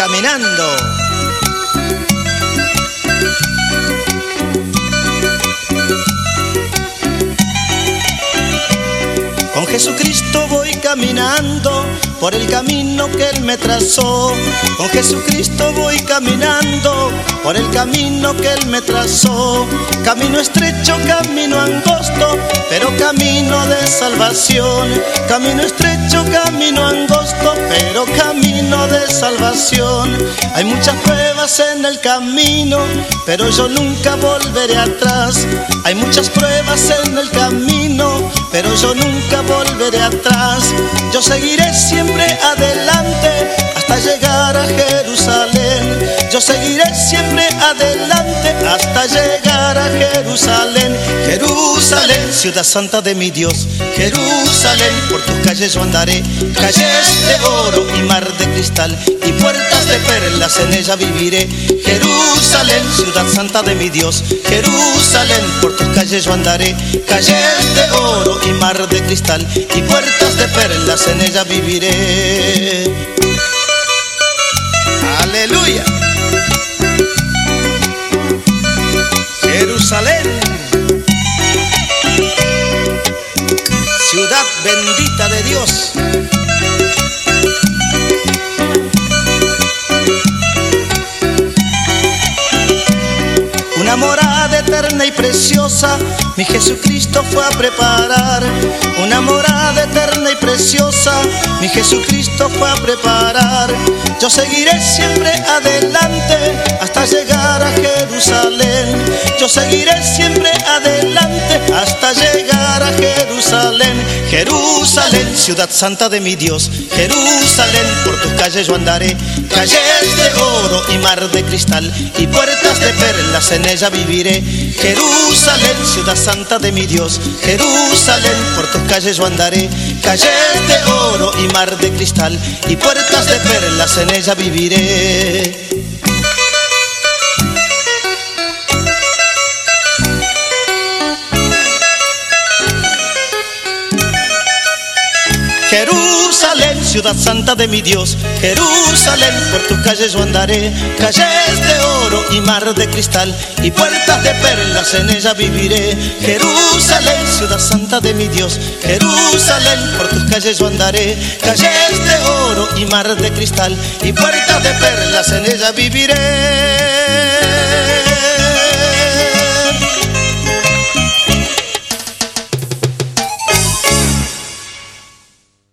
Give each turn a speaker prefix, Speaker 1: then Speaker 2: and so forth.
Speaker 1: caminando. Con Jesucristo voy caminando por el camino que Él me trazó. Con Jesucristo voy caminando por el camino que Él me trazó. Camino estrecho, camino angosto, pero camino de salvación. Camino estrecho, camino angosto, pero camino de salvación. Hay muchas pruebas en el camino, pero yo nunca volveré atrás. Hay muchas pruebas en el camino, pero yo nunca volveré atrás. Yo seguiré siempre adelante hasta llegar a Jerusalén. Yo seguiré siempre adelante hasta llegar a Jerusalén. Jerusalén, ciudad santa de mi Dios. Jerusalén, por tus calles yo andaré. Calles de oro y mar de cristal y puertas de perlas, en ella viviré. Jerusalén, ciudad santa de mi Dios. Jerusalén, por tus calles yo andaré. Calles de oro y mar de cristal y puertas de perlas, en ella viviré. Aleluya. Jerusalén, ciudad bendita de Dios. Una morada eterna y preciosa mi Jesucristo fue a preparar. Una morada eterna y preciosa mi Jesucristo fue a preparar. Yo seguiré siempre adelante hasta llegar a Jerusalén. Yo seguiré siempre adelante hasta llegar a Jerusalén. Jerusalén, ciudad santa de mi Dios. Jerusalén, por tus calles yo andaré. Calles de oro y mar de cristal y puertas de perlas, en ella viviré. Jerusalén, ciudad santa de mi Dios. Jerusalén, por tus calles yo andaré. Calles de oro y mar de cristal y puertas de perlas, en ella viviré. Jerusalén, ciudad santa de mi Dios. Jerusalén, por tus calles yo andaré. Calles de oro y mar de cristal y puertas de perlas, en ella viviré. Jerusalén, ciudad santa de mi Dios. Jerusalén, por tus calles yo andaré. Calles de oro y mar de cristal y puertas de perlas, en ella viviré.